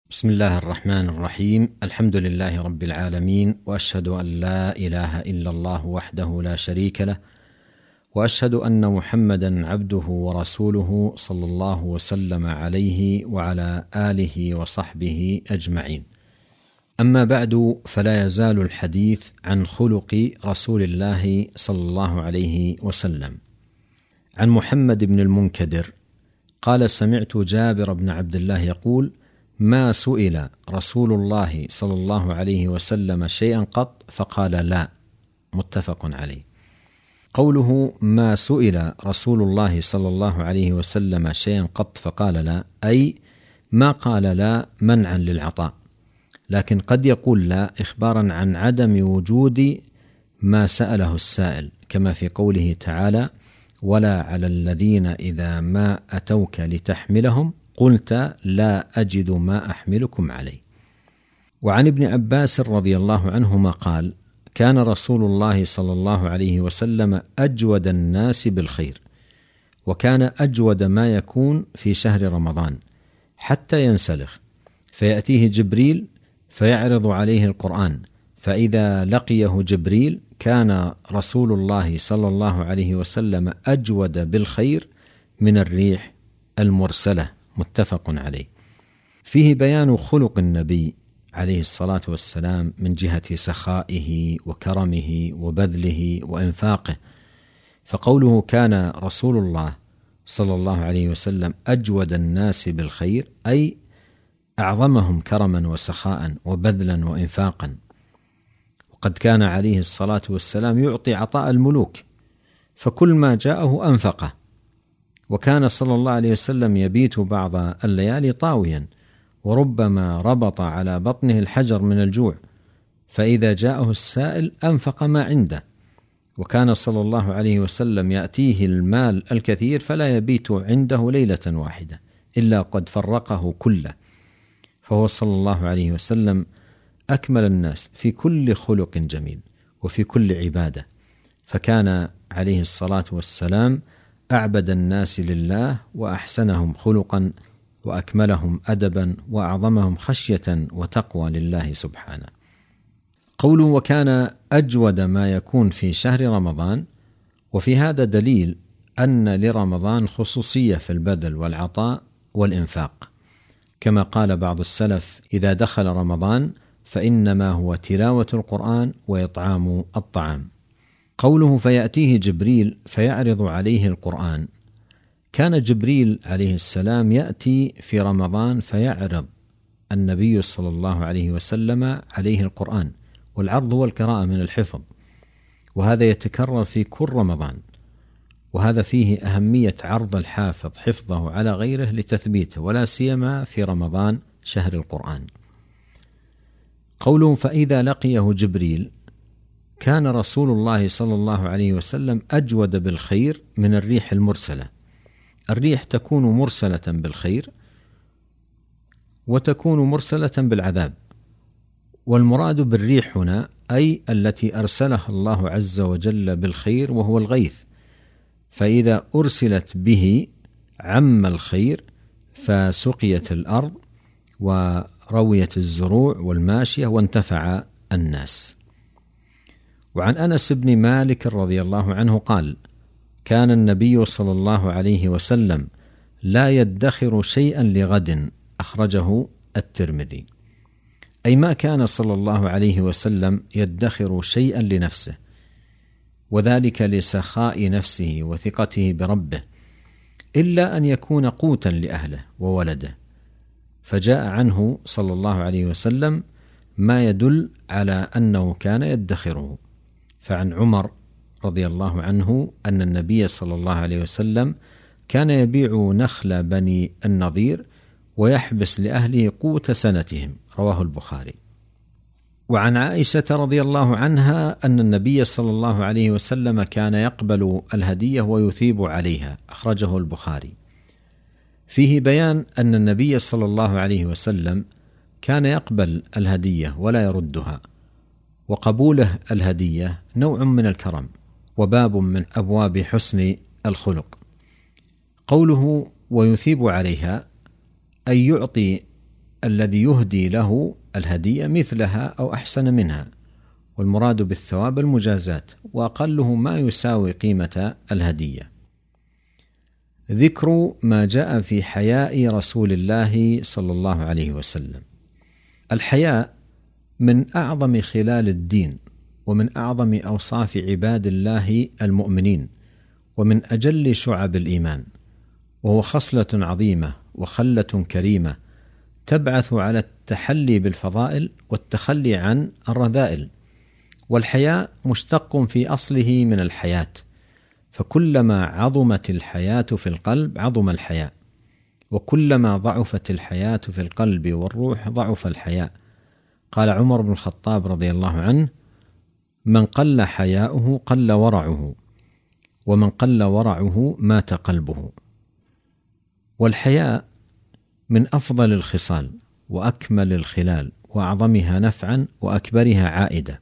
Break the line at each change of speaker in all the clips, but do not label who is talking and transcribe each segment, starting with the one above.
بسم الله الرحمن الرحيم. الحمد لله رب العالمين، وأشهد أن لا إله إلا الله وحده لا شريك له، وأشهد أن محمدا عبده ورسوله صلى الله وسلم عليه وعلى آله وصحبه أجمعين. أما بعد، فلا يزال الحديث عن خلق رسول الله صلى الله عليه وسلم. عن محمد بن المنكدر قال: سمعت جابر بن عبد الله يقول: ما سئل رسول الله صلى الله عليه وسلم شيئا قط فقال لا. متفق عليه. قوله ما سئل رسول الله صلى الله عليه وسلم شيئا قط فقال لا، أي ما قال لا منعا للعطاء، لكن قد يقول لا إخبارا عن عدم وجود ما سأله السائل، كما في قوله تعالى: ولا على الذين إذا ما أتوك لتحملهم قلت لا أجد ما أحملكم عليه. وعن ابن عباس رضي الله عنهما قال: كان رسول الله صلى الله عليه وسلم أجود الناس بالخير، وكان أجود ما يكون في شهر رمضان حتى ينسلخ، فيأتيه جبريل فيعرض عليه القرآن، فإذا لقيه جبريل كان رسول الله صلى الله عليه وسلم أجود بالخير من الريح المرسلة. متفق عليه. فيه بيان خلق النبي عليه الصلاة والسلام من جهة سخائه وكرمه وبذله وإنفاقه، فقوله كان رسول الله صلى الله عليه وسلم أجود الناس بالخير، أي أعظمهم كرما وسخاء وبذلا وإنفاقا. وقد كان عليه الصلاة والسلام يعطي عطاء الملوك، فكل ما جاءه أنفقه، وكان صلى الله عليه وسلم يبيت بعض الليالي طاويا، وربما ربط على بطنه الحجر من الجوع، فإذا جاءه السائل أنفق ما عنده. وكان صلى الله عليه وسلم يأتيه المال الكثير فلا يبيت عنده ليلة واحدة إلا قد فرقه كله، فهو صلى الله عليه وسلم أكمل الناس في كل خلق جميل وفي كل عبادة، فكان عليه الصلاة والسلام أعبد الناس لله، وأحسنهم خلقا، وأكملهم أدبا، وأعظمهم خشية وتقوى لله سبحانه. قوله وكان أجود ما يكون في شهر رمضان، وفي هذا دليل أن لرمضان خصوصية في البذل والعطاء والإنفاق، كما قال بعض السلف: إذا دخل رمضان فإنما هو تلاوة القرآن وإطعام الطعام. قوله فيأتيه جبريل فيعرض عليه القرآن، كان جبريل عليه السلام يأتي في رمضان فيعرض النبي صلى الله عليه وسلم عليه القرآن، والعرض هو القراءة من الحفظ، وهذا يتكرر في كل رمضان، وهذا فيه أهمية عرض الحافظ حفظه على غيره لتثبيته، ولا سيما في رمضان شهر القرآن. قوله فإذا لقيه جبريل، كان رسول الله صلى الله عليه وسلم أجود بالخير من الريح المرسلة. الريح تكون مرسلة بالخير وتكون مرسلة بالعذاب، والمراد بالريح هنا أي التي أرسلها الله عز وجل بالخير وهو الغيث، فإذا أرسلت به عم الخير، فسقيت الأرض ورويت الزروع والماشية وانتفع الناس. وعن أنس بن مالك رضي الله عنه قال: كان النبي صلى الله عليه وسلم لا يدخر شيئا لغد، أخرجه الترمذي، أي ما كان صلى الله عليه وسلم يدخر شيئا لنفسه، وذلك لسخاء نفسه وثقته بربه، إلا أن يكون قوتا لأهله وولده، فجاء عنه صلى الله عليه وسلم ما يدل على أنه كان يدخره. فعن عمر رضي الله عنه أن النبي صلى الله عليه وسلم كان يبيع نخل بني النضير ويحبس لأهله قوت سنتهم، رواه البخاري. وعن عائشة رضي الله عنها أن النبي صلى الله عليه وسلم كان يقبل الهدية ويثيب عليها، أخرجه البخاري. فيه بيان أن النبي صلى الله عليه وسلم كان يقبل الهدية ولا يردها، وقبوله الهدية نوع من الكرم وباب من أبواب حسن الخلق. قوله ويثيب عليها أي يعطي الذي يهدي له الهدية مثلها أو أحسن منها، والمراد بالثواب المجازات، وأقله ما يساوي قيمة الهدية. ذكر ما جاء في حياء رسول الله صلى الله عليه وسلم. الحياء من أعظم خلال الدين، ومن أعظم أوصاف عباد الله المؤمنين، ومن أجل شعب الإيمان، وهو خصلة عظيمة وخلة كريمة تبعث على التحلي بالفضائل والتخلي عن الرذائل. والحياء مشتق في أصله من الحياة، فكلما عظمت الحياة في القلب عظم الحياء، وكلما ضعفت الحياة في القلب والروح ضعف الحياء. قال عمر بن الخطاب رضي الله عنه: من قل حياؤه قل ورعه، ومن قل ورعه مات قلبه. والحياء من أفضل الخصال وأكمل الخلال وأعظمها نفعا وأكبرها عائدة.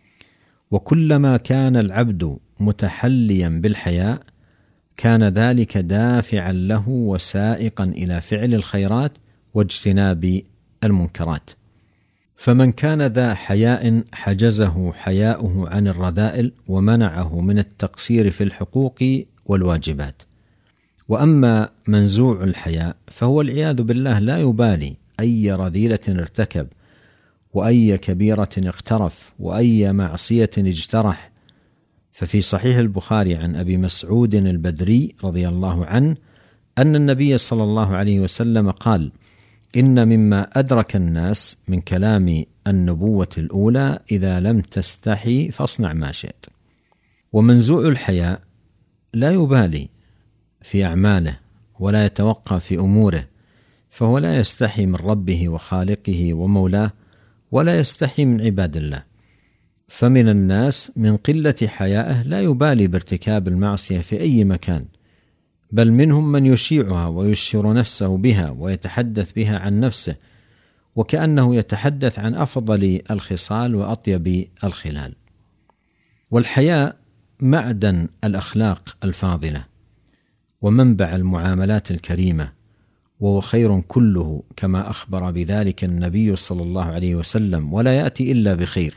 وكلما كان العبد متحليا بالحياء كان ذلك دافعا له وسائقا إلى فعل الخيرات واجتناب المنكرات. فمن كان ذا حياء حجزه حياؤه عن الرذائل ومنعه من التقصير في الحقوق والواجبات. وأما منزوع الحياء فهو العياذ بالله لا يبالي أي رذيلة ارتكب، وأي كبيرة اقترف، وأي معصية اجترح. ففي صحيح البخاري عن أبي مسعود البدري رضي الله عنه أن النبي صلى الله عليه وسلم قال: إن مما أدرك الناس من كلام النبوة الأولى إذا لم تستحي فاصنع ما شئت. ومنزوع الحياء لا يبالي في أعماله ولا يتوقى في أموره، فهو لا يستحي من ربه وخالقه ومولاه، ولا يستحي من عباد الله. فمن الناس من قلة حيائه لا يبالي بارتكاب المعصية في أي مكان، بل منهم من يشيعها ويشهر نفسه بها ويتحدث بها عن نفسه، وكأنه يتحدث عن أفضل الخصال وأطيب الخلال. والحياء معدن الأخلاق الفاضلة ومنبع المعاملات الكريمة، وهو خير كله كما أخبر بذلك النبي صلى الله عليه وسلم، ولا يأتي إلا بخير.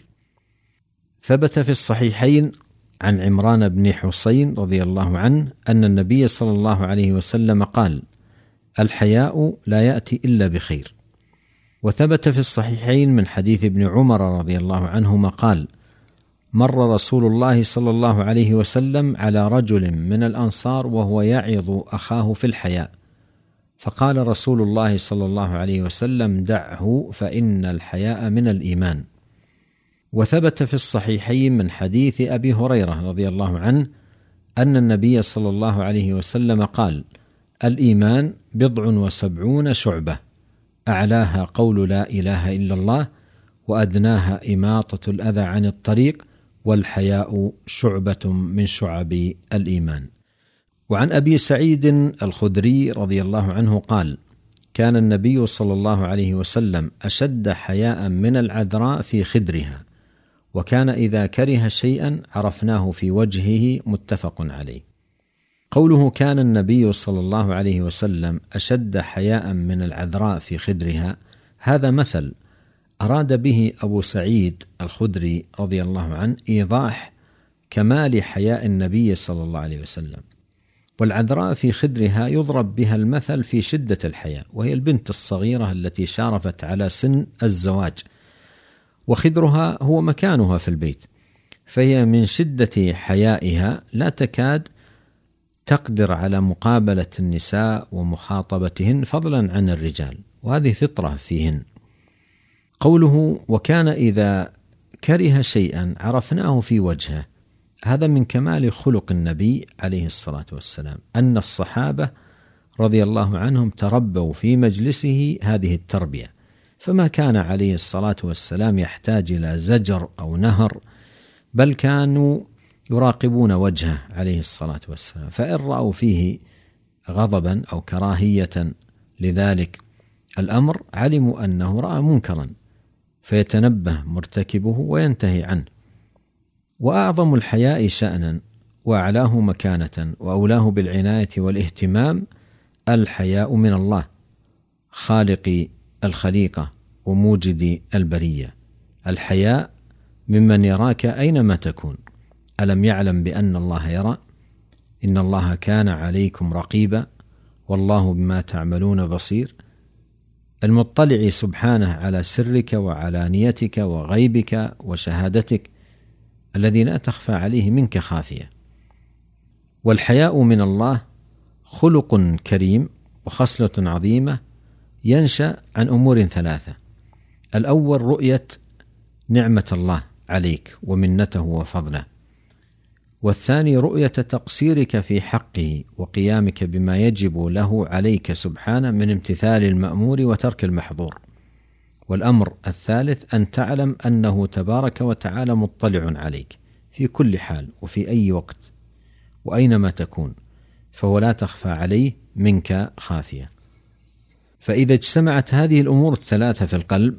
ثبت في الصحيحين عن عمران بن حسين رضي الله عنه أن النبي صلى الله عليه وسلم قال: الحياء لا يأتي إلا بخير. وثبت في الصحيحين من حديث ابن عمر رضي الله عنهما قال: مر رسول الله صلى الله عليه وسلم على رجل من الأنصار وهو يعظ أخاه في الحياء، فقال رسول الله صلى الله عليه وسلم: دعه فإن الحياء من الإيمان. وثبت في الصحيحين من حديث أبي هريرة رضي الله عنه أن النبي صلى الله عليه وسلم قال: الإيمان 70 شعبة، أعلاها قول لا إله إلا الله، وأدناها إماطة الأذى عن الطريق، والحياء شعبة من شعب الإيمان. وعن أبي سعيد الخدري رضي الله عنه قال: كان النبي صلى الله عليه وسلم أشد حياء من العذراء في خدرها، وكان إذا كره شيئا عرفناه في وجهه. متفق عليه. قوله كان النبي صلى الله عليه وسلم أشد حياء من العذراء في خدرها، هذا مثل أراد به أبو سعيد الخدري رضي الله عنه إيضاح كمال حياء النبي صلى الله عليه وسلم. والعذراء في خدرها يضرب بها المثل في شدة الحياء، وهي البنت الصغيرة التي شارفت على سن الزواج، وخدرها هو مكانها في البيت، فهي من شدة حيائها لا تكاد تقدر على مقابلة النساء ومخاطبتهن فضلا عن الرجال، وهذه فطرة فيهن. قوله وكان إذا كره شيئا عرفناه في وجهه، هذا من كمال خلق النبي عليه الصلاة والسلام، أن الصحابة رضي الله عنهم تربوا في مجلسه هذه التربية، فما كان عليه الصلاة والسلام يحتاج إلى زجر أو نهر، بل كانوا يراقبون وجهه عليه الصلاة والسلام، فإن رأوا فيه غضبا أو كراهية لذلك الأمر علموا أنه رأى منكرا، فيتنبه مرتكبه وينتهي عنه. وأعظم الحياء شأنا وأعلاه مكانة وأولاه بالعناية والاهتمام الحياء من الله خالق الخليقة وموجد البرية. الحياء ممن يراك أينما تكون. ألم يعلم بأن الله يرى؟ إن الله كان عليكم رقيبا والله بما تعملون بصير. المطلع سبحانه على سرك وعلانيتك وغيبك وشهادتك الذي لا تخفى عليه منك خافية. والحياء من الله خلق كريم وخصلة عظيمة ينشأ عن أمور ثلاثة: الأول رؤية نعمة الله عليك ومنته وفضله، والثاني رؤية تقصيرك في حقه وقيامك بما يجب له عليك سبحانه من امتثال المأمور وترك المحظور، والأمر الثالث أن تعلم أنه تبارك وتعالى مطلع عليك في كل حال وفي أي وقت وأينما تكون، فهو لا تخفى عليه منك خافية. فإذا اجتمعت هذه الأمور الثلاثة في القلب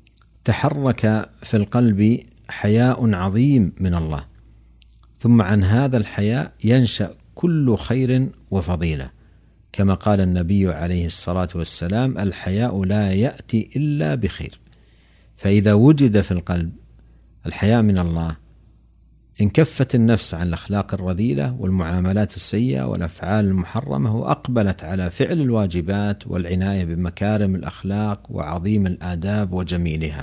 تحرك في القلب حياء عظيم من الله، ثم عن هذا الحياء ينشأ كل خير وفضيلة، كما قال النبي عليه الصلاة والسلام: الحياء لا يأتي إلا بخير. فإذا وجد في القلب الحياء من الله انكفت النفس عن الأخلاق الرذيلة والمعاملات السيئة والأفعال المحرمة، وأقبلت على فعل الواجبات والعناية بمكارم الأخلاق وعظيم الآداب وجميلها.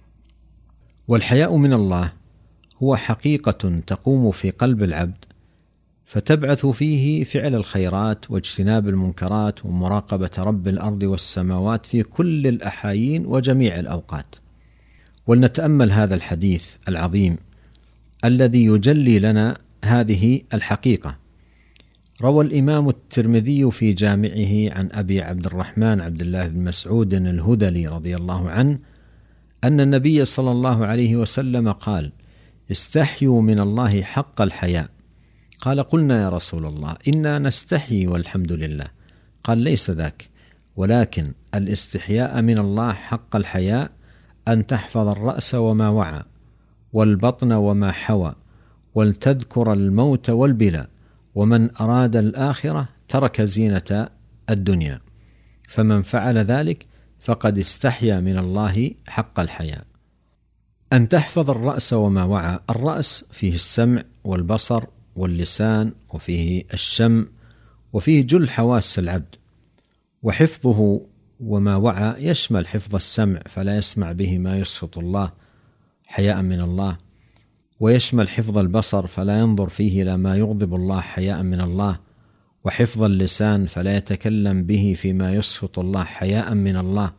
والحياء من الله هو حقيقة تقوم في قلب العبد فتبعث فيه فعل الخيرات واجتناب المنكرات ومراقبة رب الأرض والسماوات في كل الأحايين وجميع الأوقات. ولنتأمل هذا الحديث العظيم الذي يجلي لنا هذه الحقيقة. روى الإمام الترمذي في جامعه عن أبي عبد الرحمن عبد الله بن مسعود الهذلي رضي الله عنه أن النبي صلى الله عليه وسلم قال: استحيوا من الله حق الحياء. قال: قلنا يا رسول الله إنا نستحي والحمد لله. قال: ليس ذاك، ولكن الاستحياء من الله حق الحياء أن تحفظ الرأس وما وعى والبطن وما حوى ولتذكر الموت والبلاء، ومن أراد الآخرة ترك زينة الدنيا، فمن فعل ذلك فقد استحيا من الله حق الحياء. أن تحفظ الرأس وما وعى. الرأس فيه السمع والبصر واللسان وفيه الشم وفيه جل حواس العبد، وحفظه وما وعى يشمل حفظ السمع فلا يسمع به ما يسخط الله حياء من الله، ويشمل حفظ البصر فلا ينظر فيه إلى ما يغضب الله حياء من الله، وحفظ اللسان فلا يتكلم به فيما يسخط الله حياء من الله،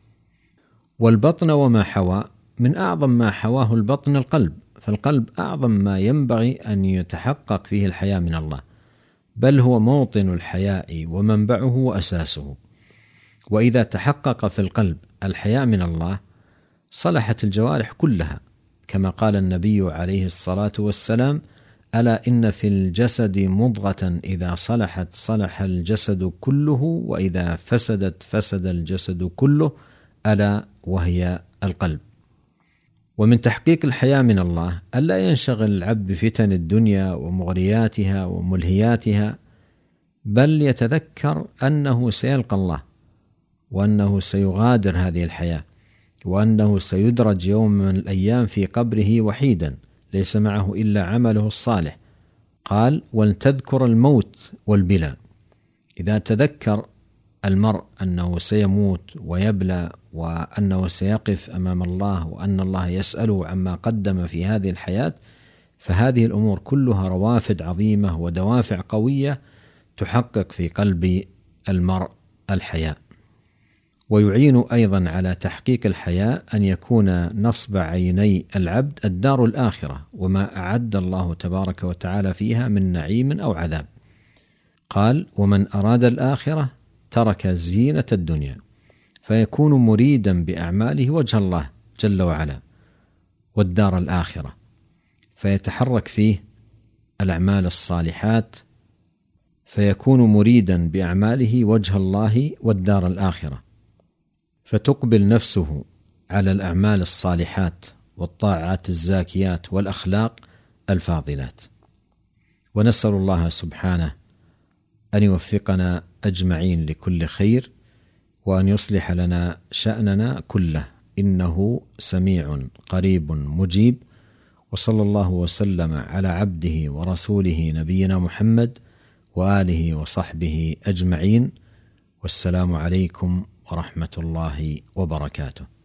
والبطن وما حوى. من أعظم ما حواه البطن القلب، فالقلب أعظم ما ينبغي أن يتحقق فيه الحياء من الله، بل هو موطن الحياء ومنبعه وأساسه. وإذا تحقق في القلب الحياء من الله صلحت الجوارح كلها، كما قال النبي عليه الصلاة والسلام: ألا إن في الجسد مضغة إذا صلحت صلح الجسد كله وإذا فسدت فسد الجسد كله، ألا وهي القلب. ومن تحقيق الحياء من الله ألا ينشغل العبد بفتن الدنيا ومغرياتها وملهياتها، بل يتذكر أنه سيلقى الله، وأنه سيغادر هذه الحياة، وأنه سيدرج يوم من الأيام في قبره وحيدا ليس معه إلا عمله الصالح. قال: ولتذكر الموت والبلاء. إذا تذكر المرء أنه سيموت ويبلى وأنه سيقف أمام الله وأن الله يسأله عما قدم في هذه الحياة، فهذه الأمور كلها روافد عظيمة ودوافع قوية تحقق في قلب المرء الحياء. ويعين أيضا على تحقيق الحياء أن يكون نصب عيني العبد الدار الآخرة وما أعد الله تبارك وتعالى فيها من نعيم أو عذاب. قال: ومن أراد الآخرة ترك زينة الدنيا، فيكون مريدا بأعماله وجه الله جل وعلا والدار الآخرة، فيتحرك فيه الأعمال الصالحات، فيكون مريدا بأعماله وجه الله والدار الآخرة، فتقبل نفسه على الأعمال الصالحات والطاعات الزاكيات والأخلاق الفاضلات. ونسأل الله سبحانه أن يوفقنا أجمعين لكل خير، وأن يصلح لنا شأننا كله، إنه سميع قريب مجيب. وصلى الله وسلم على عبده ورسوله نبينا محمد وآله وصحبه أجمعين، والسلام عليكم ورحمة الله وبركاته.